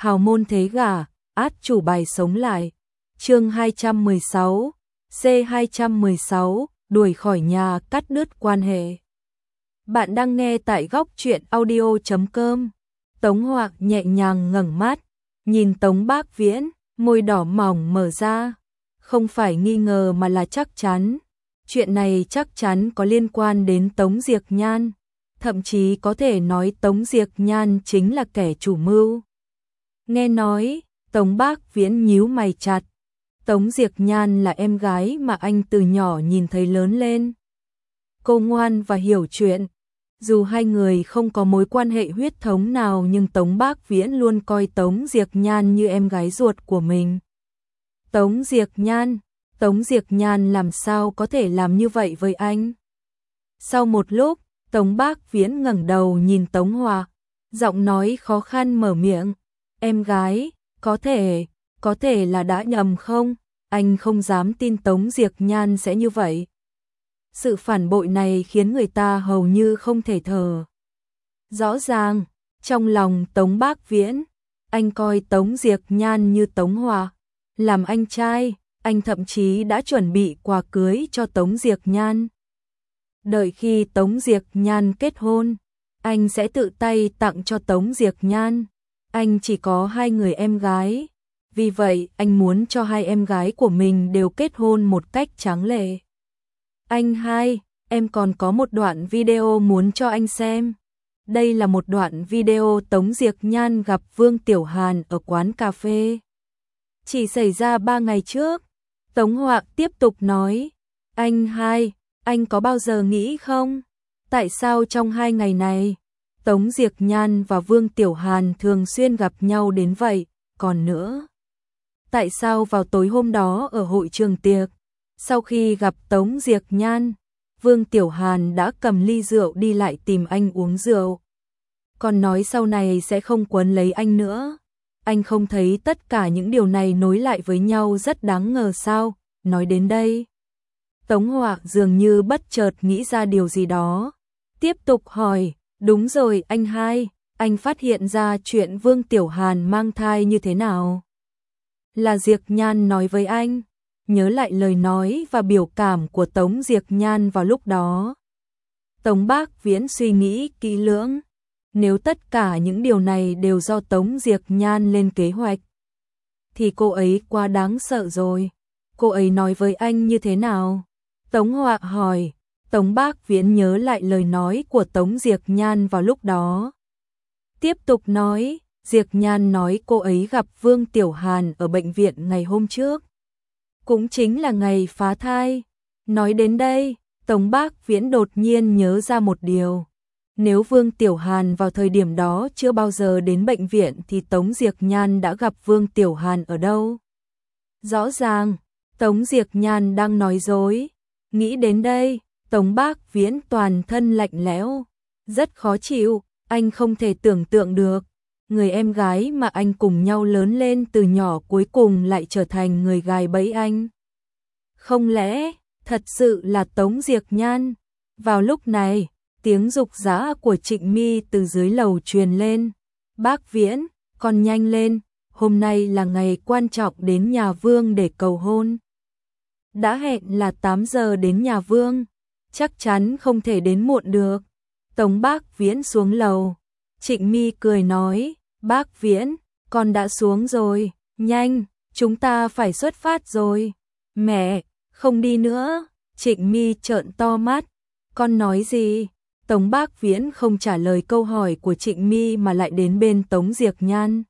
hào môn thế gả, át chủ bài sống lại. Chương 216, C216, đuổi khỏi nhà, cắt đứt quan hệ. Bạn đang nghe tại góc truyện audio.com. Tống Hoặc nhẹ nhàng ngẩng mắt, nhìn Tống Bác Viễn, môi đỏ mỏng mở ra, không phải nghi ngờ mà là chắc chắn. Chuyện này chắc chắn có liên quan đến Tống Diệc Nhan, thậm chí có thể nói Tống Diệc Nhan chính là kẻ chủ mưu. Nghe nói, Tống Bác Viễn nhíu mày chặt. Tống Diệc Nhan là em gái mà anh từ nhỏ nhìn thấy lớn lên. Cô ngoan và hiểu chuyện. Dù hai người không có mối quan hệ huyết thống nào nhưng Tống Bác Viễn luôn coi Tống Diệc Nhan như em gái ruột của mình. Tống Diệc Nhan làm sao có thể làm như vậy với anh? Sau một lúc, Tống Bác Viễn ngẩng đầu nhìn Tống Hoặc, giọng nói khó khăn mở miệng. Em gái, có thể là đã nhầm không? Anh không dám tin Tống Diệc Nhan sẽ như vậy. Sự phản bội này khiến người ta hầu như không thể thở. Rõ ràng, trong lòng Tống Bác Viễn, anh coi Tống Diệc Nhan như Tống Hoặc. Làm anh trai, anh thậm chí đã chuẩn bị quà cưới cho Tống Diệc Nhan. Đợi khi Tống Diệc Nhan kết hôn, anh sẽ tự tay tặng cho Tống Diệc Nhan. Anh chỉ có hai người em gái, vì vậy anh muốn cho hai em gái của mình đều kết hôn một cách tráng lệ. Anh hai, em còn có một đoạn video muốn cho anh xem. Đây là một đoạn video Tống Diệc Nhan gặp Vương Tiểu Hàn ở quán cà phê. Chỉ xảy ra 3 ngày trước. Tống Hoặc tiếp tục nói. Anh hai, anh có bao giờ nghĩ không? Tại sao trong 2 ngày này, Tống Diệc Nhan và Vương Tiểu Hàn thường xuyên gặp nhau đến vậy? Còn nữa, tại sao vào tối hôm đó ở hội trường tiệc, sau khi gặp Tống Diệc Nhan, Vương Tiểu Hàn đã cầm ly rượu đi lại tìm anh uống rượu, còn nói sau này sẽ không quấn lấy anh nữa? Anh không thấy tất cả những điều này nối lại với nhau rất đáng ngờ sao? Nói đến đây, Tống Hoặc dường như bất chợt nghĩ ra điều gì đó, tiếp tục hỏi. Đúng rồi anh hai, anh phát hiện ra chuyện Vương Tiểu Hàn mang thai như thế nào? Là Diệc Nhan nói với anh. Nhớ lại lời nói và biểu cảm của Tống Diệc Nhan vào lúc đó, Tống Bác Viễn suy nghĩ kỹ lưỡng. Nếu tất cả những điều này đều do Tống Diệc Nhan lên kế hoạch, thì cô ấy quá đáng sợ rồi. Cô ấy nói với anh như thế nào? Tống Hoặc hỏi. Tống Bác Viễn nhớ lại lời nói của Tống Diệc Nhan vào lúc đó, tiếp tục nói. Diệc Nhan nói cô ấy gặp Vương Tiểu Hàn ở bệnh viện ngày hôm trước, cũng chính là ngày phá thai. Nói đến đây, Tống Bác Viễn đột nhiên nhớ ra một điều. Nếu Vương Tiểu Hàn vào thời điểm đó chưa bao giờ đến bệnh viện thì Tống Diệc Nhan đã gặp Vương Tiểu Hàn ở đâu? Rõ ràng, Tống Diệc Nhan đang nói dối. Nghĩ đến đây, Tống Bác Viễn toàn thân lạnh lẽo, rất khó chịu. Anh không thể tưởng tượng được, người em gái mà anh cùng nhau lớn lên từ nhỏ cuối cùng lại trở thành người gài bẫy anh. Không lẽ thật sự là Tống Diệc Nhan? Vào lúc này, tiếng rục rã của Trịnh My từ dưới lầu truyền lên. Bác Viễn, con nhanh lên, hôm nay là ngày quan trọng, đến nhà Vương để cầu hôn. Đã hẹn là 8 giờ đến nhà Vương, chắc chắn không thể đến muộn được. Tống Bác Viễn xuống lầu. Trịnh My cười nói. Bác Viễn, con đã xuống rồi, nhanh, chúng ta phải xuất phát rồi. Mẹ, không đi nữa. Trịnh My trợn to mắt. Con nói gì? Tống Bác Viễn không trả lời câu hỏi của Trịnh My mà lại đến bên Tống Diệc Nhan.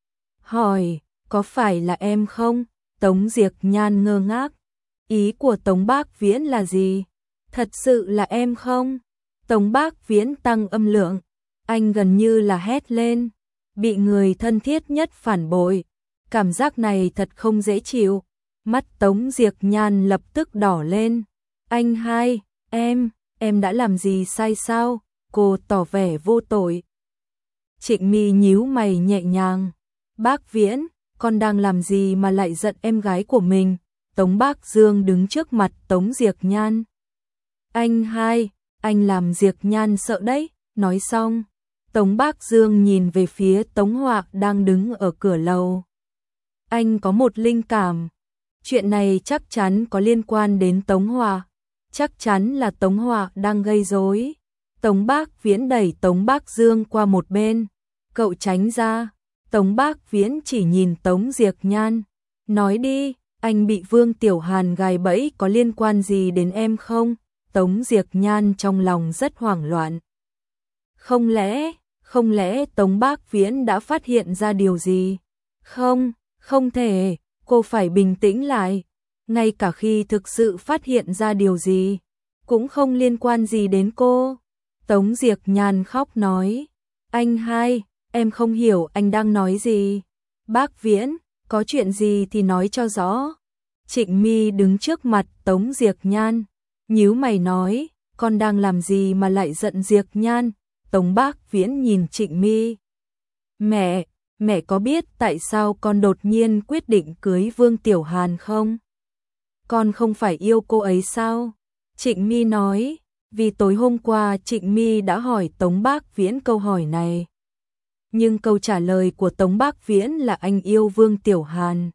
Hỏi, có phải là em không? Tống Diệc Nhan ngơ ngác. Ý của Tống Bác Viễn là gì? Thật sự là em không? Tống Bác Viễn tăng âm lượng. Anh gần như là hét lên. Bị người thân thiết nhất phản bội, cảm giác này thật không dễ chịu. Mắt Tống Diệc Nhan lập tức đỏ lên. Anh hai, em đã làm gì sai sao? Cô tỏ vẻ vô tội. Trịnh My nhíu mày nhẹ nhàng. Bác Viễn, con đang làm gì mà lại giận em gái của mình? Tống Bác Dương đứng trước mặt Tống Diệc Nhan. Anh hai, anh làm Diệc Nhan sợ đấy. Nói xong, Tống Bác Dương nhìn về phía Tống Họa đang đứng ở cửa lầu. Anh có một linh cảm. Chuyện này chắc chắn có liên quan đến Tống Họa. Chắc chắn là Tống Họa đang gây rối. Tống Bác Viễn đẩy Tống Bác Dương qua một bên. Cậu tránh ra. Tống Bác Viễn chỉ nhìn Tống Diệc Nhan. Nói đi, anh bị Vương Tiểu Hàn gài bẫy có liên quan gì đến em không? Tống Diệc Nhan trong lòng rất hoảng loạn. Không lẽ Tống Bác Viễn đã phát hiện ra điều gì? Không thể, cô phải bình tĩnh lại. Ngay cả khi thực sự phát hiện ra điều gì, cũng không liên quan gì đến cô. Tống Diệc Nhan khóc nói. Anh hai, em không hiểu anh đang nói gì. Bác Viễn, có chuyện gì thì nói cho rõ. Trịnh My đứng trước mặt Tống Diệc Nhan, nhíu mày nói, con đang làm gì mà lại giận Diệc Nhan? Tống Bác Viễn nhìn Trịnh My. Mẹ có biết tại sao con đột nhiên quyết định cưới Vương Tiểu Hàn không? Con không phải yêu cô ấy sao? Trịnh My nói, vì tối hôm qua Trịnh My đã hỏi Tống Bác Viễn câu hỏi này. Nhưng câu trả lời của Tống Bác Viễn là anh yêu Vương Tiểu Hàn.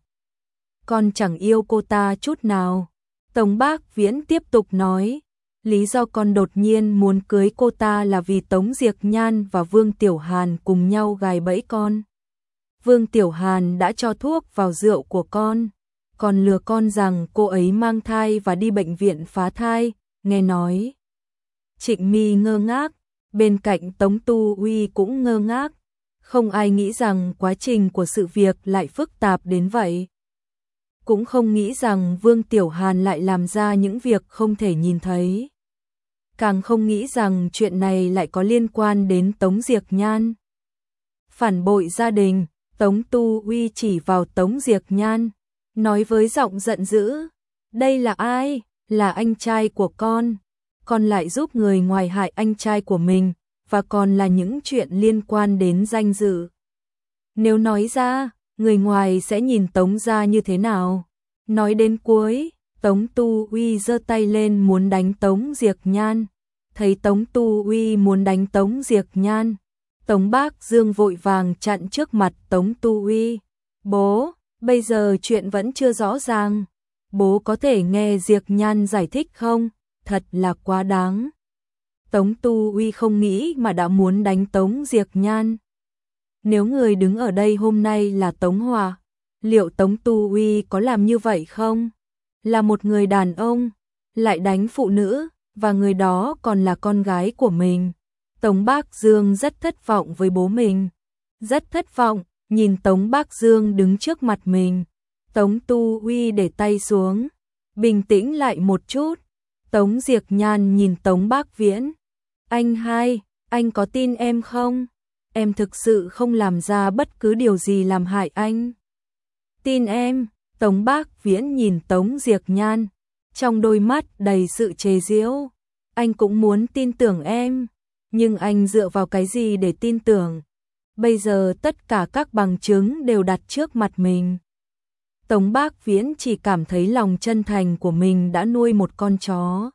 Con chẳng yêu cô ta chút nào. Tống Bác Viễn tiếp tục nói, lý do con đột nhiên muốn cưới cô ta là vì Tống Diệc Nhan và Vương Tiểu Hàn cùng nhau gài bẫy con. Vương Tiểu Hàn đã cho thuốc vào rượu của con, còn lừa con rằng cô ấy mang thai và đi bệnh viện phá thai, nghe nói. Trịnh My ngơ ngác, bên cạnh Tống Tu Uy cũng ngơ ngác, không ai nghĩ rằng quá trình của sự việc lại phức tạp đến vậy. Cũng không nghĩ rằng Vương Tiểu Hàn lại làm ra những việc không thể nhìn thấy. Càng không nghĩ rằng chuyện này lại có liên quan đến Tống Diệc Nhan. Phản bội gia đình, Tống Tu Uy chỉ vào Tống Diệc Nhan, nói với giọng giận dữ, đây là ai? Là anh trai của con lại giúp người ngoài hại anh trai của mình, và còn là những chuyện liên quan đến danh dự. Nếu nói ra, người ngoài sẽ nhìn Tống gia như thế nào? Nói đến cuối, Tống Tu Uy giơ tay lên muốn đánh Tống Diệc Nhan. Thấy Tống Tu Uy muốn đánh Tống Diệc Nhan, Tống Bác Dương vội vàng chặn trước mặt Tống Tu Uy. Bố, bây giờ chuyện vẫn chưa rõ ràng. Bố có thể nghe Diệc Nhan giải thích không? Thật là quá đáng. Tống Tu Uy không nghĩ mà đã muốn đánh Tống Diệc Nhan. Nếu người đứng ở đây hôm nay là Tống Hòa, liệu Tống Tu Uy có làm như vậy không? Là một người đàn ông, lại đánh phụ nữ, và người đó còn là con gái của mình. Tống Bác Dương rất thất vọng với bố mình. Rất thất vọng, nhìn Tống Bác Dương đứng trước mặt mình. Tống Tu Uy để tay xuống, bình tĩnh lại một chút. Tống Diệc Nhan nhìn Tống Bác Viễn. Anh hai, anh có tin em không? Em thực sự không làm ra bất cứ điều gì làm hại anh. Tin em. Tống Bác Viễn nhìn Tống Diệc Nhan, trong đôi mắt đầy sự chế giễu. Anh cũng muốn tin tưởng em, nhưng anh dựa vào cái gì để tin tưởng? Bây giờ tất cả các bằng chứng đều đặt trước mặt mình. Tống Bác Viễn chỉ cảm thấy lòng chân thành của mình đã nuôi một con chó.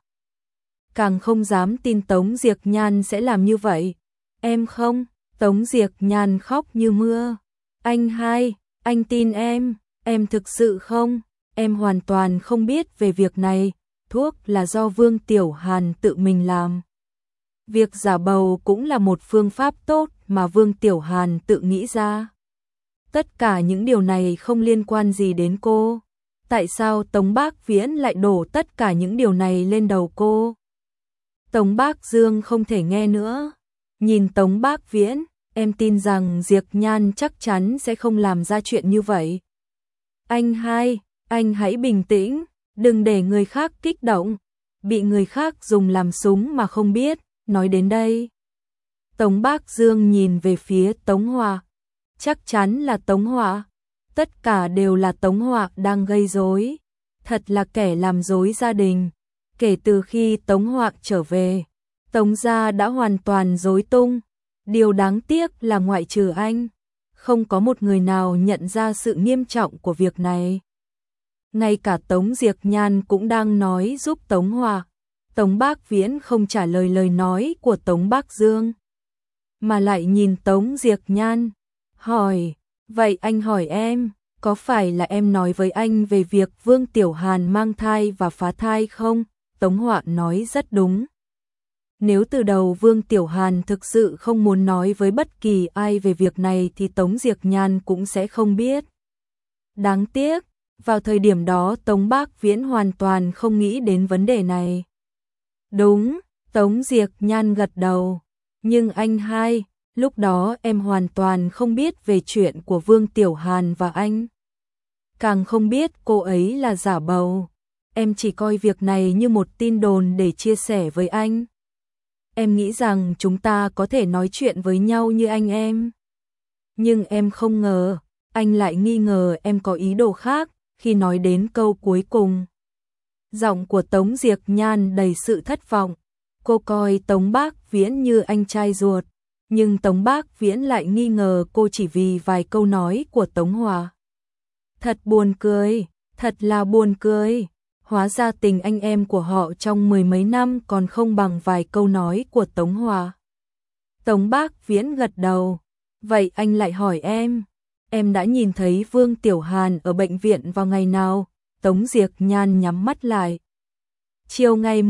Càng không dám tin Tống Diệc Nhan sẽ làm như vậy. Em không? Tống Diệc Nhan khóc như mưa. Anh hai, anh tin em thực sự không? Em hoàn toàn không biết về việc này, thuốc là do Vương Tiểu Hàn tự mình làm. Việc giả bầu cũng là một phương pháp tốt mà Vương Tiểu Hàn tự nghĩ ra. Tất cả những điều này không liên quan gì đến cô. Tại sao Tống Bác Viễn lại đổ tất cả những điều này lên đầu cô? Tống Bác Dương không thể nghe nữa. Nhìn Tống Bác Viễn, em tin rằng Diệc Nhan chắc chắn sẽ không làm ra chuyện như vậy. Anh hai, anh hãy bình tĩnh, đừng để người khác kích động, bị người khác dùng làm súng mà không biết. Nói đến đây, Tống Bác Dương nhìn về phía Tống Hòa. Chắc chắn là Tống Hòa. Tất cả đều là Tống Hòa đang gây rối. Thật là kẻ làm rối gia đình. Kể từ khi Tống Hòa trở về, Tống gia đã hoàn toàn rối tung. Điều đáng tiếc là ngoại trừ anh, không có một người nào nhận ra sự nghiêm trọng của việc này. Ngay cả Tống Diệc Nhan cũng đang nói giúp Tống Hòa. Tống Bác Viễn không trả lời lời nói của Tống Bác Dương. mà lại nhìn Tống Diệc Nhan, hỏi, vậy anh hỏi em, có phải là em nói với anh về việc Vương Tiểu Hàn mang thai và phá thai không? Tống Họa nói rất đúng. Nếu từ đầu Vương Tiểu Hàn thực sự không muốn nói với bất kỳ ai về việc này thì Tống Diệc Nhan cũng sẽ không biết. Đáng tiếc, vào thời điểm đó Tống Bác Viễn hoàn toàn không nghĩ đến vấn đề này. Đúng, Tống Diệc Nhan gật đầu. Nhưng anh hai, lúc đó em hoàn toàn không biết về chuyện của Vương Tiểu Hàn và anh. Càng không biết cô ấy là giả bầu. Em chỉ coi việc này như một tin đồn để chia sẻ với anh. Em nghĩ rằng chúng ta có thể nói chuyện với nhau như anh em. Nhưng em không ngờ, anh lại nghi ngờ em có ý đồ khác khi nói đến câu cuối cùng. Giọng của Tống Diệc Nhan đầy sự thất vọng. Cô coi Tống Bác Viễn như anh trai ruột, nhưng Tống Bác Viễn lại nghi ngờ cô chỉ vì vài câu nói của Tống Hòa. Thật buồn cười, thật là buồn cười. Hóa ra tình anh em của họ trong mười mấy năm còn không bằng vài câu nói của Tống Hòa. Tống Bác Viễn gật đầu. Vậy anh lại hỏi em đã nhìn thấy Vương Tiểu Hàn ở bệnh viện vào ngày nào? Tống Diệc Nhan nhắm mắt lại. Chiều ngày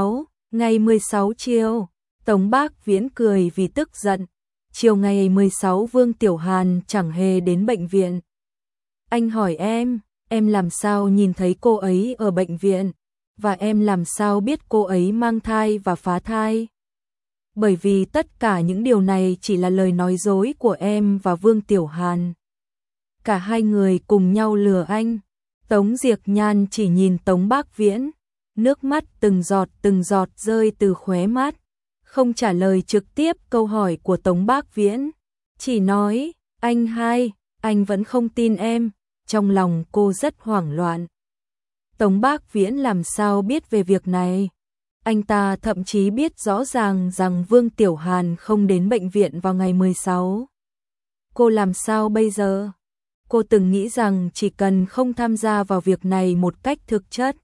16 chiều. Tống Bác Viễn cười vì tức giận. Chiều ngày 16 Vương Tiểu Hàn chẳng hề đến bệnh viện. Anh hỏi em làm sao nhìn thấy cô ấy ở bệnh viện? Và em làm sao biết cô ấy mang thai và phá thai? Bởi vì tất cả những điều này chỉ là lời nói dối của em và Vương Tiểu Hàn. Cả hai người cùng nhau lừa anh. Tống Diệc Nhan chỉ nhìn Tống Bác Viễn, nước mắt từng giọt rơi từ khóe mắt, không trả lời trực tiếp câu hỏi của Tống Bác Viễn, chỉ nói, anh hai, anh vẫn không tin em. Trong lòng cô rất hoảng loạn. Tống Bác Viễn làm sao biết về việc này? Anh ta thậm chí biết rõ ràng rằng Vương Tiểu Hàn không đến bệnh viện vào ngày 16. Cô làm sao bây giờ? Cô từng nghĩ rằng chỉ cần không tham gia vào việc này một cách thực chất,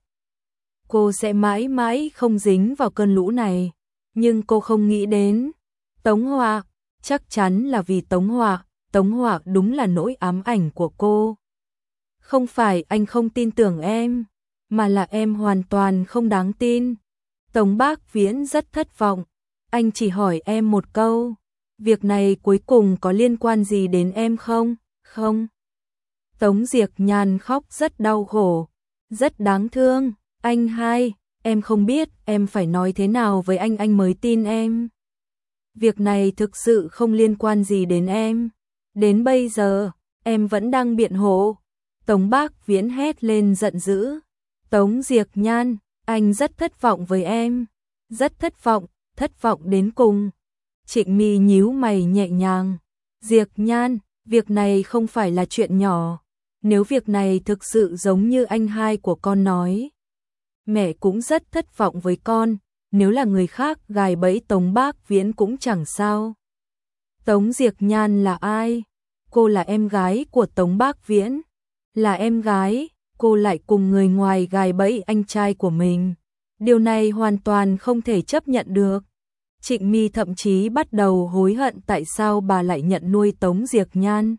cô sẽ mãi mãi không dính vào cơn lũ này. Nhưng cô không nghĩ đến Tống Họa, chắc chắn là vì Tống Họa đúng là nỗi ám ảnh của cô. Không phải anh không tin tưởng em, mà là em hoàn toàn không đáng tin. Tống Bác Viễn rất thất vọng. Anh chỉ hỏi em một câu, việc này cuối cùng có liên quan gì đến em không? Không. Tống Diệc Nhan khóc rất đau khổ, rất đáng thương. Anh hai, em không biết em phải nói thế nào với anh mới tin em. Việc này thực sự không liên quan gì đến em. Đến bây giờ, em vẫn đang biện hộ. Tống Bác Viễn hét lên giận dữ. Tống Diệc Nhan, anh rất thất vọng với em. Rất thất vọng đến cùng. Trịnh My nhíu mày nhẹ nhàng. Diệc Nhan, việc này không phải là chuyện nhỏ. Nếu việc này thực sự giống như anh hai của con nói, mẹ cũng rất thất vọng với con. Nếu là người khác gài bẫy Tống Bác Viễn cũng chẳng sao. Tống Diệc Nhan là ai? Cô là em gái của Tống Bác Viễn. Là em gái, cô lại cùng người ngoài gài bẫy anh trai của mình. Điều này hoàn toàn không thể chấp nhận được. Trịnh My thậm chí bắt đầu hối hận tại sao bà lại nhận nuôi Tống Diệc Nhan.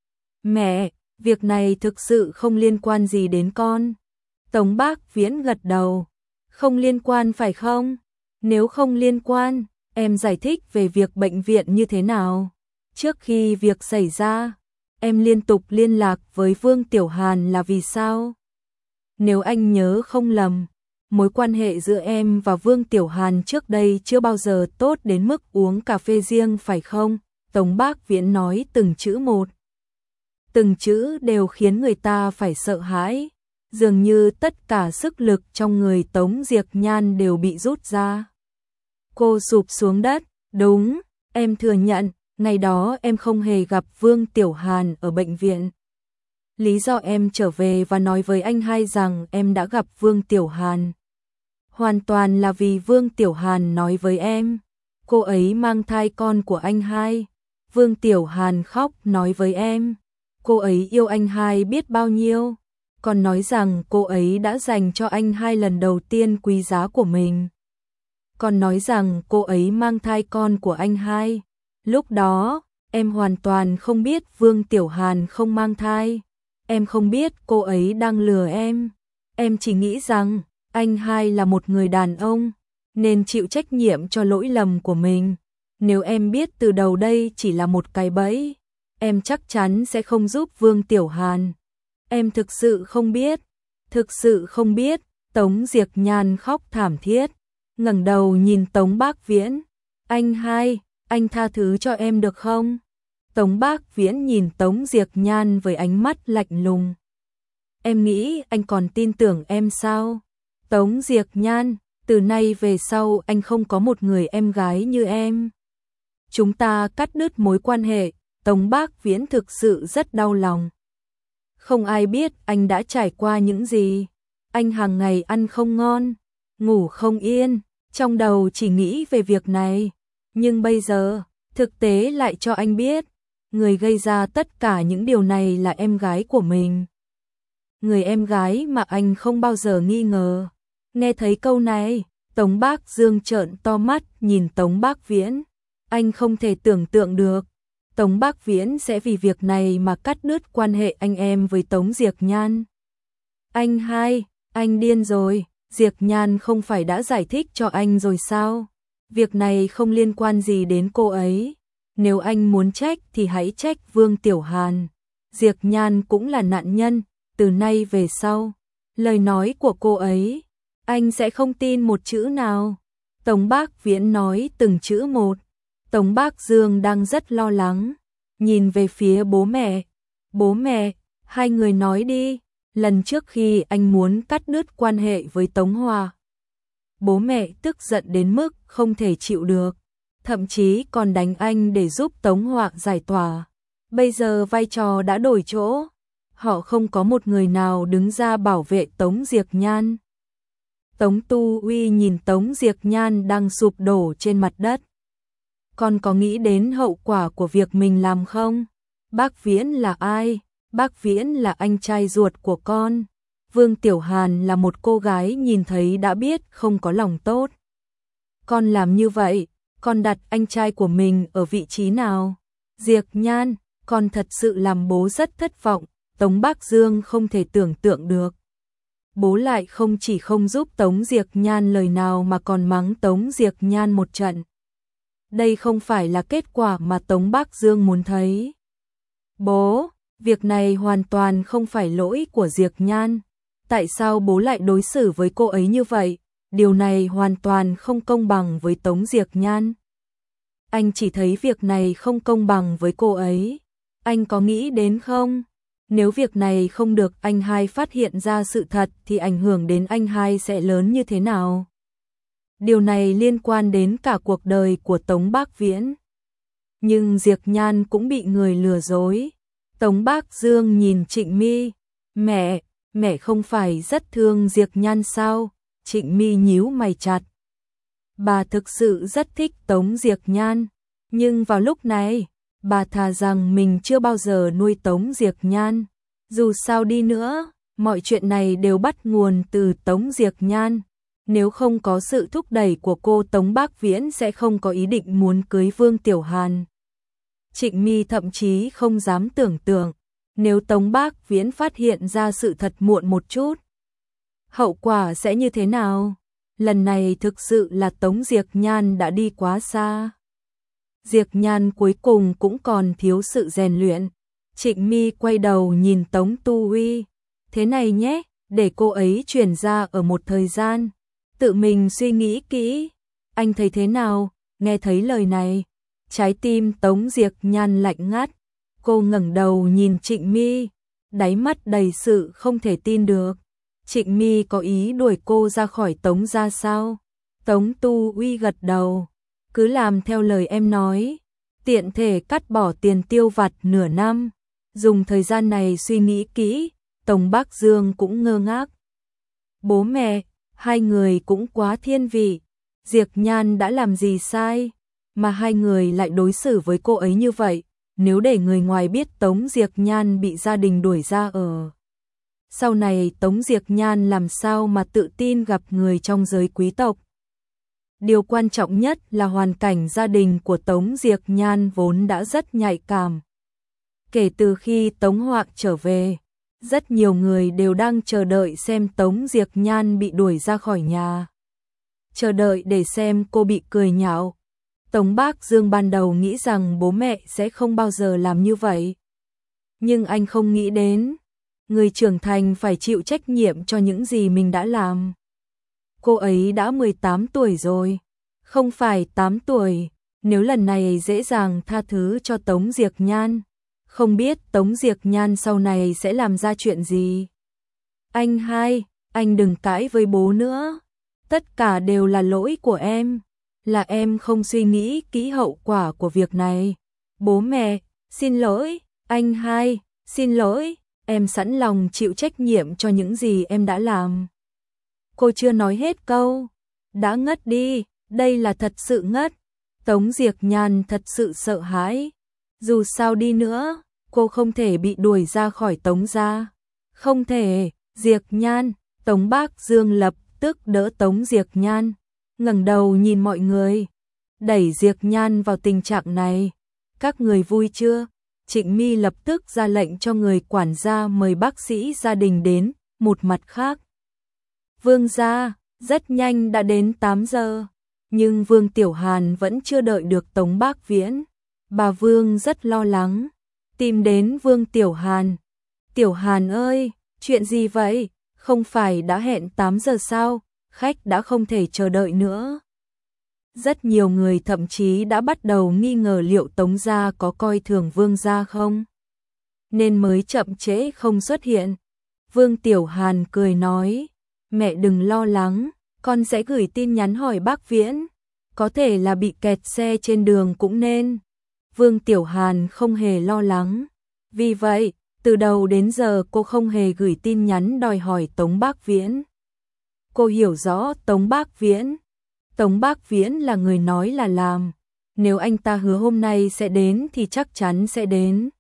Mẹ, việc này thực sự không liên quan gì đến con. Tống Bác Viễn gật đầu. Không liên quan phải không? Nếu không liên quan, em giải thích về việc bệnh viện như thế nào? Trước khi việc xảy ra, em liên tục liên lạc với Vương Tiểu Hàn là vì sao? Nếu anh nhớ không lầm, mối quan hệ giữa em và Vương Tiểu Hàn trước đây chưa bao giờ tốt đến mức uống cà phê riêng phải không? Tống Bác Viễn nói từng chữ một. Từng chữ đều khiến người ta phải sợ hãi. Dường như tất cả sức lực trong người Tống Diệc Nhan đều bị rút ra. Cô sụp xuống đất. Đúng, em thừa nhận, ngày đó em không hề gặp Vương Tiểu Hàn ở bệnh viện. Lý do em trở về và nói với anh hai rằng em đã gặp Vương Tiểu Hàn hoàn toàn là vì Vương Tiểu Hàn nói với em, cô ấy mang thai con của anh hai. Vương Tiểu Hàn khóc nói với em, cô ấy yêu anh hai biết bao nhiêu, còn nói rằng cô ấy đã dành cho anh hai lần đầu tiên quý giá của mình. Còn nói rằng cô ấy mang thai con của anh hai. Lúc đó, em hoàn toàn không biết Vương Tiểu Hàn không mang thai. Em không biết cô ấy đang lừa em. Em chỉ nghĩ rằng anh hai là một người đàn ông, nên chịu trách nhiệm cho lỗi lầm của mình. Nếu em biết từ đầu đây chỉ là một cái bẫy, em chắc chắn sẽ không giúp Vương Tiểu Hàn. Em thực sự không biết, thực sự không biết. Tống Diệc Nhan khóc thảm thiết, ngẩng đầu nhìn Tống Bác Viễn. Anh hai, anh tha thứ cho em được không? Tống Bác Viễn nhìn Tống Diệc Nhan với ánh mắt lạnh lùng. Em nghĩ anh còn tin tưởng em sao? Tống Diệc Nhan, từ nay về sau anh không có một người em gái như em. Chúng ta cắt đứt mối quan hệ. Tống Bác Viễn thực sự rất đau lòng. Không ai biết anh đã trải qua những gì. Anh hàng ngày ăn không ngon, ngủ không yên, trong đầu chỉ nghĩ về việc này. Nhưng bây giờ, thực tế lại cho anh biết, người gây ra tất cả những điều này là em gái của mình. Người em gái mà anh không bao giờ nghi ngờ. Nghe thấy câu này, Tống Bác Dương trợn to mắt nhìn Tống Bác Viễn. Anh không thể tưởng tượng được, Tống Bác Viễn sẽ vì việc này mà cắt đứt quan hệ anh em với Tống Diệc Nhan. Anh hai, anh điên rồi, Diệc Nhan không phải đã giải thích cho anh rồi sao? Việc này không liên quan gì đến cô ấy. Nếu anh muốn trách thì hãy trách Vương Tiểu Hàn. Diệc Nhan cũng là nạn nhân, từ nay về sau. Lời nói của cô ấy, anh sẽ không tin một chữ nào. Tống Bác Viễn nói từng chữ một. Tống Bác Dương đang rất lo lắng, nhìn về phía bố mẹ. Bố mẹ, hai người nói đi. Lần trước khi anh muốn cắt đứt quan hệ với Tống Hòa, bố mẹ tức giận đến mức không thể chịu được, thậm chí còn đánh anh để giúp Tống Hòa giải tỏa. Bây giờ vai trò đã đổi chỗ, họ không có một người nào đứng ra bảo vệ Tống Diệc Nhan. Tống Tu Uy nhìn Tống Diệc Nhan đang sụp đổ trên mặt đất. Con có nghĩ đến hậu quả của việc mình làm không? Bác Viễn là ai? Bác Viễn là anh trai ruột của con. Vương Tiểu Hàn là một cô gái nhìn thấy đã biết không có lòng tốt. Con làm như vậy, con đặt anh trai của mình ở vị trí nào? Diệc Nhan, con thật sự làm bố rất thất vọng. Tống Bác Dương không thể tưởng tượng được. Bố lại không chỉ không giúp Tống Diệc Nhan lời nào mà còn mắng Tống Diệc Nhan một trận. Đây không phải là kết quả mà Tống Bác Dương muốn thấy. Bố, việc này hoàn toàn không phải lỗi của Diệc Nhan. Tại sao bố lại đối xử với cô ấy như vậy? Điều này hoàn toàn không công bằng với Tống Diệc Nhan. Anh chỉ thấy việc này không công bằng với cô ấy. Anh có nghĩ đến không? Nếu việc này không được anh hai phát hiện ra sự thật thì ảnh hưởng đến anh hai sẽ lớn như thế nào? Điều này liên quan đến cả cuộc đời của Tống Bác Viễn. Nhưng Diệc Nhan cũng bị người lừa dối. Tống Bác Dương nhìn Trịnh My. Mẹ không phải rất thương Diệc Nhan sao? Trịnh My nhíu mày chặt. Bà thực sự rất thích Tống Diệc Nhan. Nhưng vào lúc này, bà thà rằng mình chưa bao giờ nuôi Tống Diệc Nhan. Dù sao đi nữa, mọi chuyện này đều bắt nguồn từ Tống Diệc Nhan. Nếu không có sự thúc đẩy của cô, Tống Bác Viễn sẽ không có ý định muốn cưới Vương Tiểu Hàn. Trịnh My thậm chí không dám tưởng tượng, nếu Tống Bác Viễn phát hiện ra sự thật muộn một chút, hậu quả sẽ như thế nào? Lần này thực sự là Tống Diệc Nhan đã đi quá xa. Diệc Nhan cuối cùng cũng còn thiếu sự rèn luyện. Trịnh My quay đầu nhìn Tống Tu Uy. Thế này nhé, để cô ấy chuyển ra ở một thời gian. Tự mình suy nghĩ kỹ. Anh thấy thế nào? Nghe thấy lời này, trái tim Tống Diệc Nhan lạnh ngắt. Cô ngẩng đầu nhìn Trịnh My, đáy mắt đầy sự không thể tin được. Trịnh My có ý đuổi cô ra khỏi Tống gia sao? Tống Tu Uy gật đầu. Cứ làm theo lời em nói. Tiện thể cắt bỏ tiền tiêu vặt nửa năm. Dùng thời gian này suy nghĩ kỹ. Tống Bác Dương cũng ngơ ngác. Bố mẹ, hai người cũng quá thiên vị. Diệc Nhan đã làm gì sai mà hai người lại đối xử với cô ấy như vậy? Nếu để người ngoài biết Tống Diệc Nhan bị gia đình đuổi ra ở, sau này Tống Diệc Nhan làm sao mà tự tin gặp người trong giới quý tộc? Điều quan trọng nhất là hoàn cảnh gia đình của Tống Diệc Nhan vốn đã rất nhạy cảm. Kể từ khi Tống Hoạng trở về, rất nhiều người đều đang chờ đợi xem Tống Diệc Nhan bị đuổi ra khỏi nhà. Chờ đợi để xem cô bị cười nhạo. Tống Bác Dương ban đầu nghĩ rằng bố mẹ sẽ không bao giờ làm như vậy. Nhưng anh không nghĩ đến, người trưởng thành phải chịu trách nhiệm cho những gì mình đã làm. Cô ấy đã 18 tuổi rồi, không phải 8 tuổi, nếu lần này dễ dàng tha thứ cho Tống Diệc Nhan, không biết Tống Diệc Nhan sau này sẽ làm ra chuyện gì. Anh hai, anh đừng cãi với bố nữa, tất cả đều là lỗi của em, là em không suy nghĩ kỹ hậu quả của việc này. Bố mẹ, xin lỗi, anh hai, xin lỗi, em sẵn lòng chịu trách nhiệm cho những gì em đã làm. Cô chưa nói hết câu, đã ngất đi, đây là thật sự ngất. Tống Diệc Nhan thật sự sợ hãi. Dù sao đi nữa, cô không thể bị đuổi ra khỏi Tống gia. Không thể, Diệc Nhan, Tống Bác Dương lập tức đỡ Tống Diệc Nhan, ngẩng đầu nhìn mọi người, đẩy Diệc Nhan vào tình trạng này. Các người vui chưa? Trịnh My lập tức ra lệnh cho người quản gia mời bác sĩ gia đình đến. Một mặt khác, Vương gia rất nhanh đã đến 8 giờ, nhưng Vương Tiểu Hàn vẫn chưa đợi được Tống Bác Viễn. Bà Vương rất lo lắng, tìm đến Vương Tiểu Hàn. Tiểu Hàn ơi, chuyện gì vậy? Không phải đã hẹn 8 giờ sao? Khách đã không thể chờ đợi nữa. Rất nhiều người thậm chí đã bắt đầu nghi ngờ liệu Tống gia có coi thường Vương gia không, nên mới chậm trễ không xuất hiện. Vương Tiểu Hàn cười nói, mẹ đừng lo lắng, con sẽ gửi tin nhắn hỏi bác Viễn, có thể là bị kẹt xe trên đường cũng nên. Vương Tiểu Hàn không hề lo lắng, vì vậy, từ đầu đến giờ cô không hề gửi tin nhắn đòi hỏi Tống Bác Viễn. Cô hiểu rõ Tống Bác Viễn. Tống Bác Viễn là người nói là làm, nếu anh ta hứa hôm nay sẽ đến thì chắc chắn sẽ đến.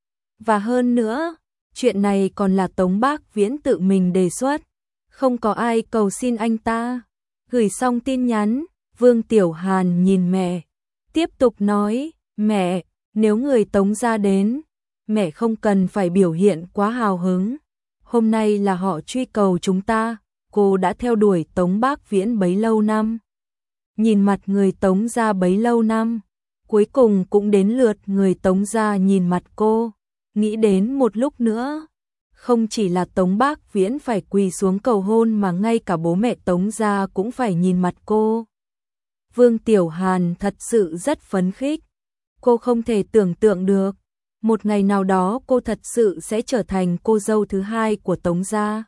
Và hơn nữa, chuyện này còn là Tống Bác Viễn tự mình đề xuất, không có ai cầu xin anh ta. Gửi xong tin nhắn, Vương Tiểu Hàn nhìn mẹ, tiếp tục nói, mẹ, nếu người Tống gia đến, mẹ không cần phải biểu hiện quá hào hứng. Hôm nay là họ truy cầu chúng ta, cô đã theo đuổi Tống Bác Viễn bấy lâu năm. Nhìn mặt người Tống gia bấy lâu năm, cuối cùng cũng đến lượt người Tống gia nhìn mặt cô. Nghĩ đến một lúc nữa, không chỉ là Tống Bác Viễn phải quỳ xuống cầu hôn mà ngay cả bố mẹ Tống gia cũng phải nhìn mặt cô. Vương Tiểu Hàn thật sự rất phấn khích. Cô không thể tưởng tượng được, một ngày nào đó cô thật sự sẽ trở thành cô dâu thứ hai của Tống gia.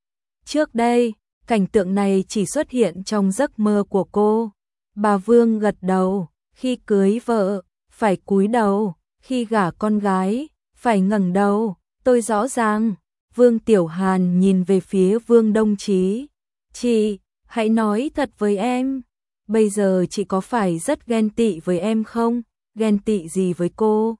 Trước đây, cảnh tượng này chỉ xuất hiện trong giấc mơ của cô. Bà Vương gật đầu, khi cưới vợ, phải cúi đầu, khi gả con gái, phải ngẩng đầu, tôi rõ ràng. Vương Tiểu Hàn nhìn về phía Vương Đông Chí. Chị, hãy nói thật với em, bây giờ chị có phải rất ghen tị với em không? Ghen tị gì với cô?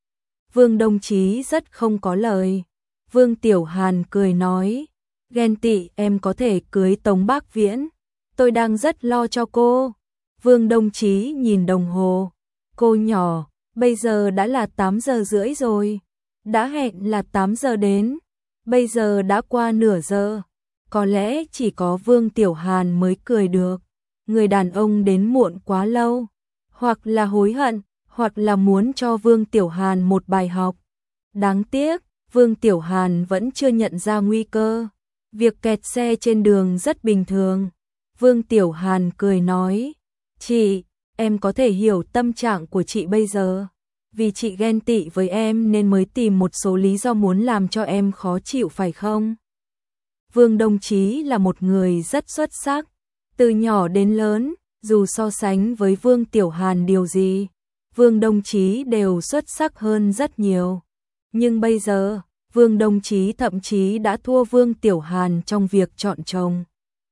Vương Đông Chí rất không có lời. Vương Tiểu Hàn cười nói, ghen tị em có thể cưới Tống Bác Viễn, tôi đang rất lo cho cô. Vương Đông Chí nhìn đồng hồ, cô nhỏ, bây giờ đã là 8 giờ rưỡi rồi, đã hẹn là 8 giờ đến, bây giờ đã qua nửa giờ. Có lẽ chỉ có Vương Tiểu Hàn mới cười được, người đàn ông đến muộn quá lâu, hoặc là hối hận, hoặc là muốn cho Vương Tiểu Hàn một bài học. Đáng tiếc, Vương Tiểu Hàn vẫn chưa nhận ra nguy cơ. Việc kẹt xe trên đường rất bình thường. Vương Tiểu Hàn cười nói, chị, em có thể hiểu tâm trạng của chị bây giờ. Vì chị ghen tị với em nên mới tìm một số lý do muốn làm cho em khó chịu phải không? Vương Đông Chí là một người rất xuất sắc. Từ nhỏ đến lớn, dù so sánh với Vương Tiểu Hàn điều gì, Vương Đông Chí đều xuất sắc hơn rất nhiều. Nhưng bây giờ, Vương Đông Chí thậm chí đã thua Vương Tiểu Hàn trong việc chọn chồng.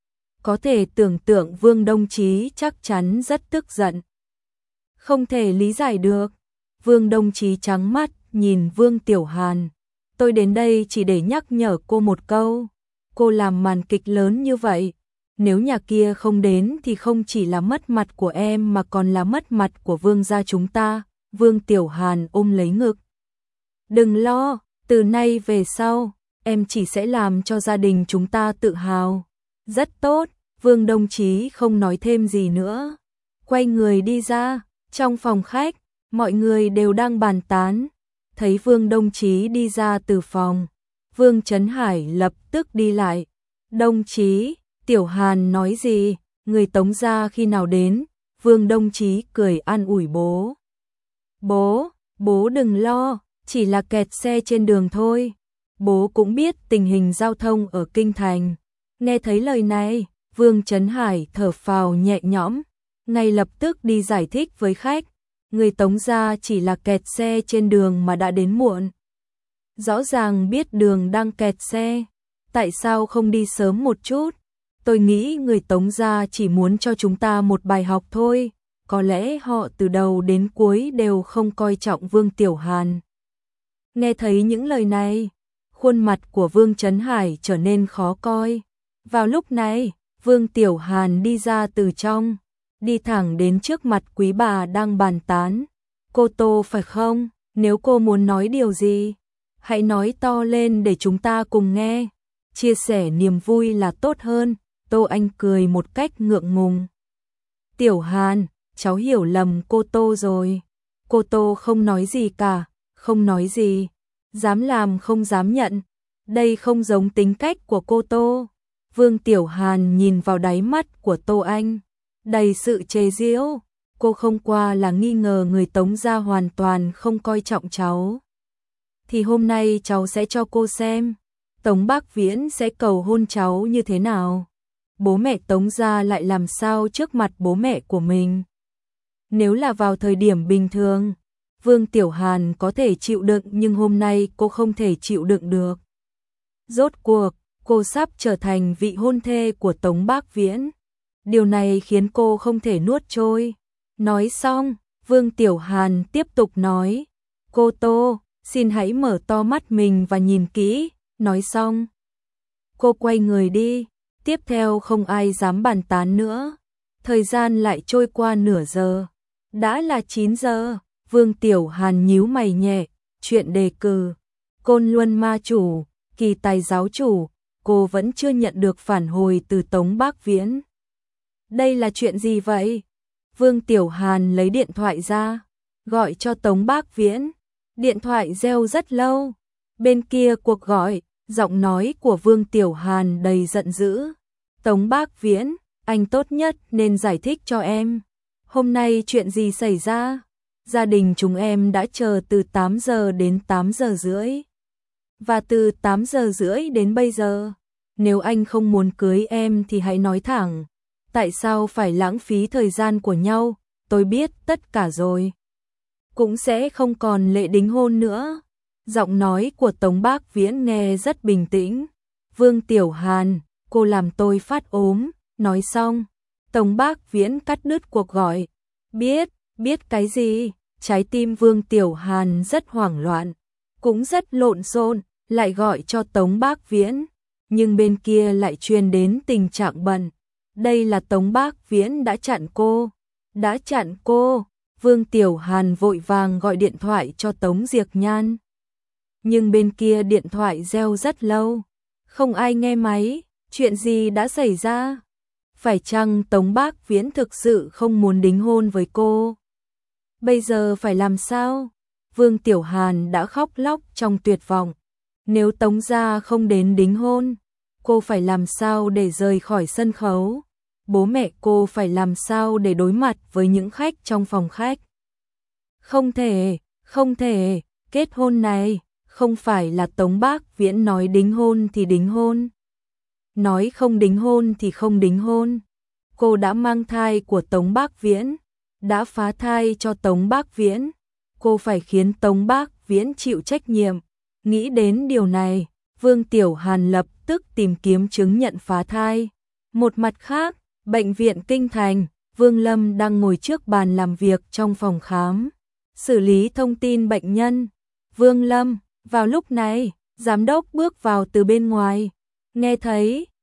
Có thể tưởng tượng Vương Đông Chí chắc chắn rất tức giận. Không thể lý giải được. Vương Đông Chí trắng mắt nhìn Vương Tiểu Hàn. Tôi đến đây chỉ để nhắc nhở cô một câu. Cô làm màn kịch lớn như vậy, Nếu nhà kia không đến thì không chỉ là mất mặt của em mà còn là mất mặt của Vương gia chúng ta. Vương Tiểu Hàn ôm lấy ngực. Đừng lo, từ nay về sau, em chỉ sẽ làm cho gia đình chúng ta tự hào. Rất tốt, Vương đồng chí không nói thêm gì nữa. Quay người đi ra, trong phòng khách, mọi người đều đang bàn tán. Thấy Vương đồng chí đi ra từ phòng, Vương Chấn Hải lập tức đi lại. Đồng chí, Tiểu Hàn nói gì, người Tống gia khi nào đến? Vương đồng chí cười an ủi bố. Bố đừng lo, chỉ là kẹt xe trên đường thôi. Bố cũng biết tình hình giao thông ở Kinh Thành. Nghe thấy lời này, Vương Chấn Hải thở phào nhẹ nhõm, ngay lập tức đi giải thích với khách. Người Tống gia chỉ là kẹt xe trên đường mà đã đến muộn. Rõ ràng biết đường đang kẹt xe, tại sao không đi sớm một chút? Tôi nghĩ người Tống gia chỉ muốn cho chúng ta một bài học thôi. Có lẽ họ từ đầu đến cuối đều không coi trọng Vương Tiểu Hàn. Nghe thấy những lời này, khuôn mặt của Vương Chấn Hải trở nên khó coi. Vào lúc này, Vương Tiểu Hàn đi ra từ trong, đi thẳng đến trước mặt quý bà đang bàn tán. Cô Tô phải không? Nếu cô muốn nói điều gì, hãy nói to lên để chúng ta cùng nghe. Chia sẻ niềm vui là tốt hơn. Tô Anh cười một cách ngượng ngùng. Tiểu Hàn, cháu hiểu lầm cô Tô rồi. Cô Tô không nói gì cả, không nói gì. Dám làm không dám nhận. Đây không giống tính cách của cô Tô. Vương Tiểu Hàn nhìn vào đáy mắt của Tô Anh, đầy sự chế giễu. Cô không qua là nghi ngờ người Tống gia hoàn toàn không coi trọng cháu. Thì hôm nay cháu sẽ cho cô xem, Tống Bác Viễn sẽ cầu hôn cháu như thế nào. Bố mẹ Tống gia lại làm sao trước mặt bố mẹ của mình. Nếu là vào thời điểm bình thường, Vương Tiểu Hàn có thể chịu đựng, nhưng hôm nay cô không thể chịu đựng được. Rốt cuộc, cô sắp trở thành vị hôn thê của Tống Bác Viễn. Điều này khiến cô không thể nuốt trôi. Nói xong, Vương Tiểu Hàn tiếp tục nói. Cô Tô, xin hãy mở to mắt mình và nhìn kỹ. Nói xong, cô quay người đi. Tiếp theo không ai dám bàn tán nữa. Thời gian lại trôi qua nửa giờ. Đã là 9 giờ. Vương Tiểu Hàn nhíu mày nhẹ. Chuyện đề cử Côn Luân ma chủ, Kỳ Tài giáo chủ, cô vẫn chưa nhận được phản hồi từ Tống Bác Viễn. Đây là chuyện gì vậy? Vương Tiểu Hàn lấy điện thoại ra, gọi cho Tống Bác Viễn. Điện thoại reo rất lâu. Bên kia cuộc gọi, giọng nói của Vương Tiểu Hàn đầy giận dữ. Tống Bác Viễn, anh tốt nhất nên giải thích cho em. Hôm nay chuyện gì xảy ra? Gia đình chúng em đã chờ từ 8 giờ đến 8 giờ rưỡi. Và từ 8 giờ rưỡi đến bây giờ. Nếu anh không muốn cưới em thì hãy nói thẳng. Tại sao phải lãng phí thời gian của nhau? Tôi biết tất cả rồi. Cũng sẽ không còn lễ đính hôn nữa. Giọng nói của Tống Bác Viễn nghe rất bình tĩnh. Vương Tiểu Hàn, cô làm tôi phát ốm. Nói xong, Tống Bác Viễn cắt đứt cuộc gọi. Biết cái gì? Trái tim Vương Tiểu Hàn rất hoảng loạn, cũng rất lộn xộn, lại gọi cho Tống Bác Viễn. Nhưng bên kia lại truyền đến tình trạng bận. Đây là Tống Bác Viễn đã chặn cô. Đã chặn cô. Vương Tiểu Hàn vội vàng gọi điện thoại cho Tống Diệc Nhan. Nhưng bên kia điện thoại reo rất lâu. Không ai nghe máy. Chuyện gì đã xảy ra? Phải chăng Tống Bác Viễn thực sự không muốn đính hôn với cô? Bây giờ phải làm sao? Vương Tiểu Hàn đã khóc lóc trong tuyệt vọng. Nếu Tống gia không đến đính hôn, cô phải làm sao để rời khỏi sân khấu? Bố mẹ cô phải làm sao để đối mặt với những khách trong phòng khách? Không thể, kết hôn này, không phải là Tống Bác Viễn nói đính hôn thì đính hôn. Nói không đính hôn thì không đính hôn. Cô đã mang thai của Tống Bác Viễn, đã phá thai cho Tống Bác Viễn. Cô phải khiến Tống Bác Viễn chịu trách nhiệm. Nghĩ đến điều này, Vương Tiểu Hàn lập tức tìm kiếm chứng nhận phá thai. Một mặt khác, bệnh viện Kinh Thành, Vương Lâm đang ngồi trước bàn làm việc trong phòng khám, xử lý thông tin bệnh nhân. Vương Lâm, vào lúc này, giám đốc bước vào từ bên ngoài. Nghe thấy,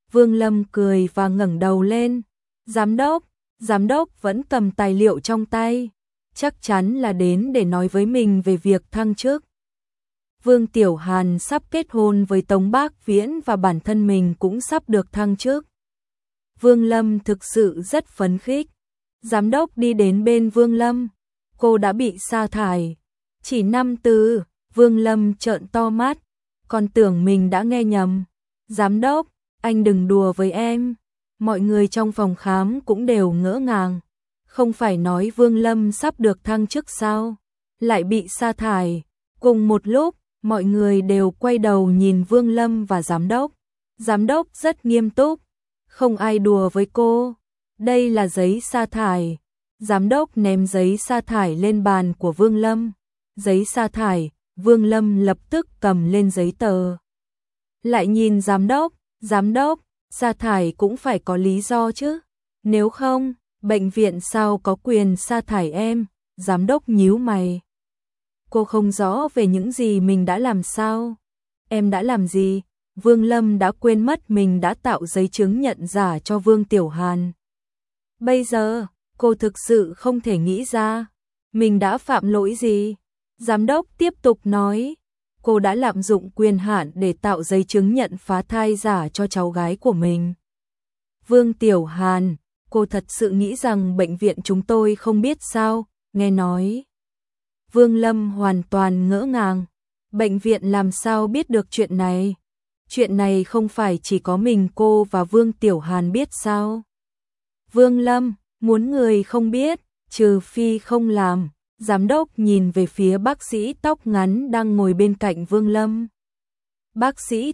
Vương Lâm cười và ngẩng đầu lên. Giám đốc vẫn cầm tài liệu trong tay. Chắc chắn là đến để nói với mình về việc thăng chức. Vương Tiểu Hàn sắp kết hôn với Tống Bác Viễn và bản thân mình cũng sắp được thăng chức. Vương Lâm thực sự rất phấn khích. Giám đốc đi đến bên Vương Lâm. Cô đã bị sa thải. Chỉ 5 từ, Vương Lâm trợn to mắt. Còn tưởng mình đã nghe nhầm. Giám đốc, anh đừng đùa với em. Mọi người trong phòng khám cũng đều ngỡ ngàng. Không phải nói Vương Lâm sắp được thăng chức sao? Lại bị sa thải. Cùng một lúc, mọi người đều quay đầu nhìn Vương Lâm và giám đốc. Giám đốc rất nghiêm túc. Không ai đùa với cô. Đây là giấy sa thải. Giám đốc ném giấy sa thải lên bàn của Vương Lâm. Giấy sa thải, Vương Lâm lập tức cầm lên giấy tờ. Lại nhìn giám đốc, sa thải cũng phải có lý do chứ. Nếu không, bệnh viện sao có quyền sa thải em? Giám đốc nhíu mày. Cô không rõ về những gì mình đã làm sao? Em đã làm gì? Vương Lâm đã quên mất mình đã tạo giấy chứng nhận giả cho Vương Tiểu Hàn. Bây giờ, cô thực sự không thể nghĩ ra mình đã phạm lỗi gì. Giám đốc tiếp tục nói, cô đã lạm dụng quyền hạn để tạo giấy chứng nhận phá thai giả cho cháu gái của mình. Vương Tiểu Hàn, cô thật sự nghĩ rằng bệnh viện chúng tôi không biết sao? Nghe nói. Vương Lâm hoàn toàn ngỡ ngàng. Bệnh viện làm sao biết được chuyện này? Chuyện này không phải chỉ có mình cô và Vương Tiểu Hàn biết sao? Vương Lâm, muốn người không biết, trừ phi không làm. Giám đốc nhìn về phía bác sĩ tóc ngắn đang ngồi bên cạnh Vương Lâm. Bác sĩ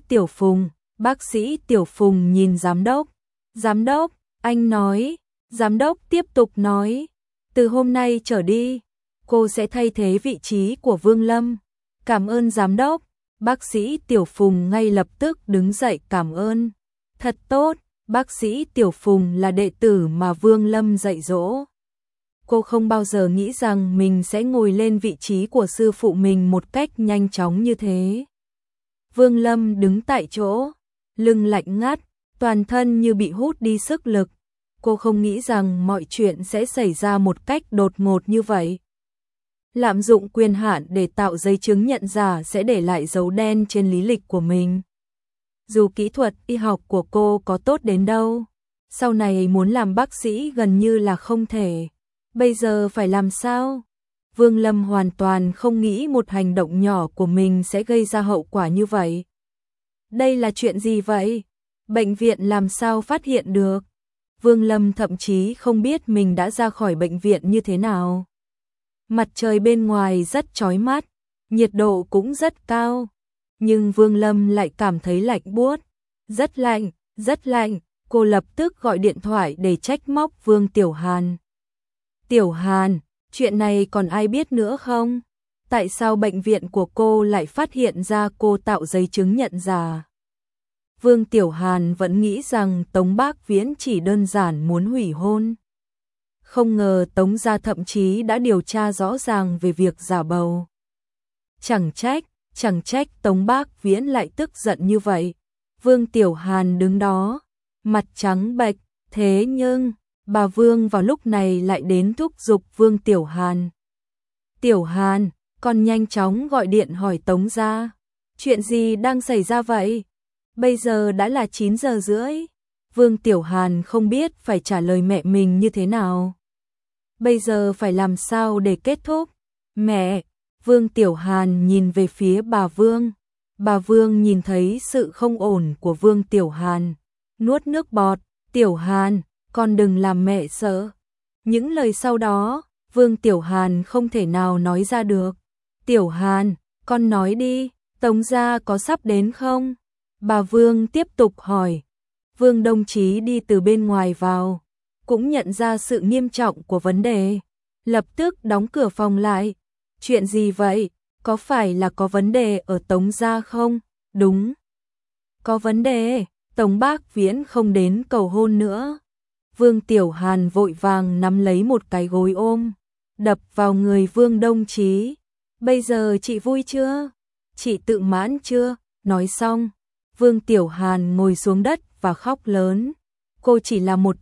Tiểu Phùng nhìn giám đốc. Giám đốc, anh nói. Giám đốc tiếp tục nói. Từ hôm nay trở đi, cô sẽ thay thế vị trí của Vương Lâm. Cảm ơn giám đốc. Bác sĩ Tiểu Phùng ngay lập tức đứng dậy cảm ơn. Thật tốt, bác sĩ Tiểu Phùng là đệ tử mà Vương Lâm dạy dỗ. Cô không bao giờ nghĩ rằng mình sẽ ngồi lên vị trí của sư phụ mình một cách nhanh chóng như thế. Vương Lâm đứng tại chỗ, lưng lạnh ngắt, toàn thân như bị hút đi sức lực. Cô không nghĩ rằng mọi chuyện sẽ xảy ra một cách đột ngột như vậy. Lạm dụng quyền hạn để tạo giấy chứng nhận giả sẽ để lại dấu đen trên lý lịch của mình. Dù kỹ thuật y học của cô có tốt đến đâu, sau này muốn làm bác sĩ gần như là không thể. Bây giờ phải làm sao? Vương Lâm hoàn toàn không nghĩ một hành động nhỏ của mình sẽ gây ra hậu quả như vậy. Đây là chuyện gì vậy? Bệnh viện làm sao phát hiện được? Vương Lâm thậm chí không biết mình đã ra khỏi bệnh viện như thế nào. Mặt trời bên ngoài rất chói mắt, nhiệt độ cũng rất cao, nhưng Vương Lâm lại cảm thấy lạnh buốt. Rất lạnh, cô lập tức gọi điện thoại để trách móc Vương Tiểu Hàn. Tiểu Hàn, chuyện này còn ai biết nữa không? Tại sao bệnh viện của cô lại phát hiện ra cô tạo giấy chứng nhận giả? Vương Tiểu Hàn vẫn nghĩ rằng Tống Bác Viễn chỉ đơn giản muốn hủy hôn. Không ngờ Tống gia thậm chí đã điều tra rõ ràng về việc giả bầu. Chẳng trách Tống Bác Viễn lại tức giận như vậy. Vương Tiểu Hàn đứng đó, mặt trắng bệch, thế nhưng bà Vương vào lúc này lại đến thúc giục Vương Tiểu Hàn. Tiểu Hàn, con nhanh chóng gọi điện hỏi Tống gia. Chuyện gì đang xảy ra vậy? Bây giờ đã là 9 giờ rưỡi. Vương Tiểu Hàn không biết phải trả lời mẹ mình như thế nào. Bây giờ phải làm sao để kết thúc? Mẹ! Vương Tiểu Hàn nhìn về phía bà Vương. Bà Vương nhìn thấy sự không ổn của Vương Tiểu Hàn. Nuốt nước bọt. Tiểu Hàn, con đừng làm mẹ sợ. Những lời sau đó, Vương Tiểu Hàn không thể nào nói ra được. Tiểu Hàn, con nói đi, Tống gia có sắp đến không? Bà Vương tiếp tục hỏi. Vương đồng chí đi từ bên ngoài vào, cũng nhận ra sự nghiêm trọng của vấn đề. Lập tức đóng cửa phòng lại. Chuyện gì vậy? Có phải là có vấn đề ở Tống gia không? Đúng. Có vấn đề, Tống Bác Viễn không đến cầu hôn nữa. Vương Tiểu Hàn vội vàng nắm lấy một cái gối ôm, đập vào người Vương đồng chí. Bây giờ chị vui chưa? Chị tự mãn chưa? Nói xong, Vương Tiểu Hàn ngồi xuống đất và khóc lớn. Cô chỉ là một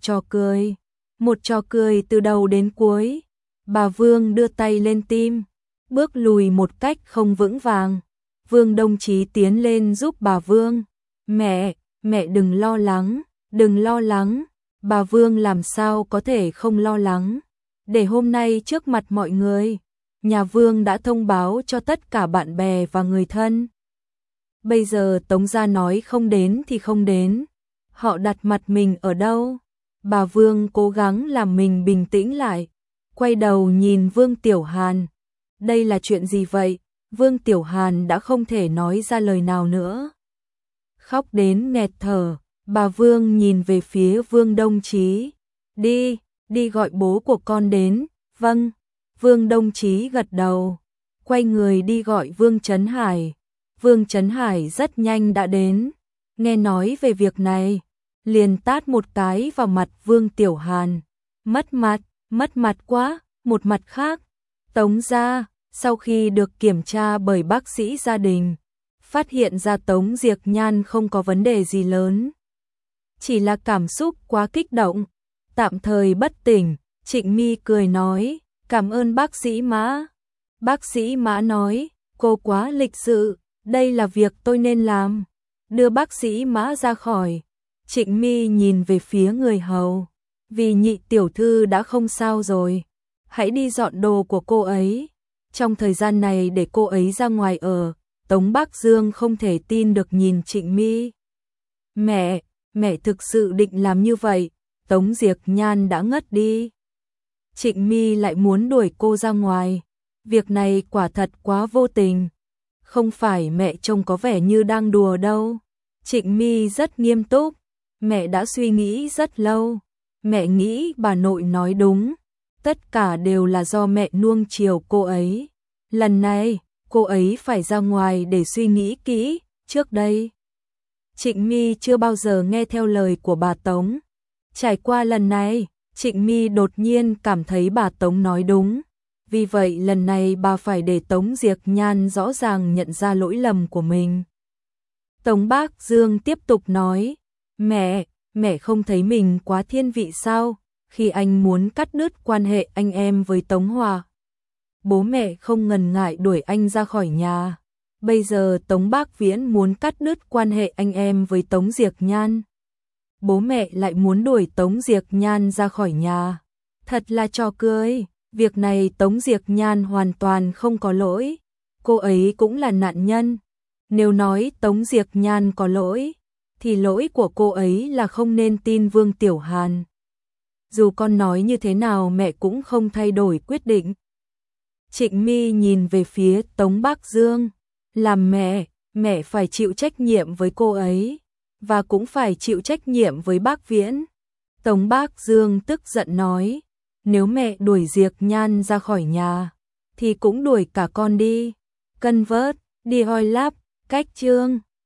trò cười từ đầu đến cuối. Bà Vương đưa tay lên tim, bước lùi một cách không vững vàng. Vương Đông Chí tiến lên giúp bà Vương. Mẹ đừng lo lắng. Bà Vương làm sao có thể không lo lắng. Để hôm nay trước mặt mọi người, nhà Vương đã thông báo cho tất cả bạn bè và người thân. Bây giờ Tống gia nói không đến thì không đến. Họ đặt mặt mình ở đâu? Bà Vương cố gắng làm mình bình tĩnh lại. Quay đầu nhìn Vương Tiểu Hàn. Đây là chuyện gì vậy? Vương Tiểu Hàn đã không thể nói ra lời nào nữa. Khóc đến nghẹt thở, bà Vương nhìn về phía Vương Đông Chí. Đi gọi bố của con đến. Vâng. Vương Đông Chí gật đầu, quay người đi gọi Vương Trấn Hải. Vương Trấn Hải rất nhanh đã đến, nghe nói về việc này, liền tát một cái vào mặt Vương Tiểu Hàn. Mất mặt quá. Một mặt khác, Tống gia, sau khi được kiểm tra bởi bác sĩ gia đình, phát hiện ra Tống Diệc Nhan không có vấn đề gì lớn. Chỉ là cảm xúc quá kích động, tạm thời bất tỉnh. Trịnh My cười nói, cảm ơn bác sĩ Mã. Bác sĩ Mã nói, cô quá lịch sự, đây là việc tôi nên làm. Đưa bác sĩ Mã ra khỏi. Trịnh My nhìn về phía người hầu, vì Nhị tiểu thư đã không sao rồi, hãy đi dọn đồ của cô ấy. Trong thời gian này để cô ấy ra ngoài ở. Tống Bắc Dương không thể tin được nhìn Trịnh My. Mẹ thực sự định làm như vậy? Tống Diệc Nhan đã ngất đi. Trịnh My lại muốn đuổi cô ra ngoài. Việc này quả thật quá vô tình. Không phải mẹ trông có vẻ như đang đùa đâu. Trịnh My rất nghiêm túc. Mẹ đã suy nghĩ rất lâu. Mẹ nghĩ bà nội nói đúng. Tất cả đều là do mẹ nuông chiều cô ấy. Lần này, cô ấy phải ra ngoài để suy nghĩ kỹ. Trước đây, Trịnh My chưa bao giờ nghe theo lời của bà Tống. Trải qua lần này, Trịnh My đột nhiên cảm thấy bà Tống nói đúng. Vì vậy lần này bà phải để Tống Diệc Nhan rõ ràng nhận ra lỗi lầm của mình. Tống Bác Dương tiếp tục nói, mẹ không thấy mình quá thiên vị sao, khi anh muốn cắt đứt quan hệ anh em với Tống Hòa. Bố mẹ không ngần ngại đuổi anh ra khỏi nhà. Bây giờ Tống Bác Viễn muốn cắt đứt quan hệ anh em với Tống Diệc Nhan. Bố mẹ lại muốn đuổi Tống Diệc Nhan ra khỏi nhà. Thật là trò cười. Việc này Tống Diệc Nhan hoàn toàn không có lỗi. Cô ấy cũng là nạn nhân. Nếu nói Tống Diệc Nhan có lỗi, thì lỗi của cô ấy là không nên tin Vương Tiểu Hàn. Dù con nói như thế nào mẹ cũng không thay đổi quyết định. Trịnh My nhìn về phía Tống Bác Dương. Làm mẹ phải chịu trách nhiệm với cô ấy. Và cũng phải chịu trách nhiệm với bác Viễn. Tống Bác Dương tức giận nói, nếu mẹ đuổi Diệc Nhan ra khỏi nhà, thì cũng đuổi cả con đi. Cân vớt, đi hoi láp, cách chương.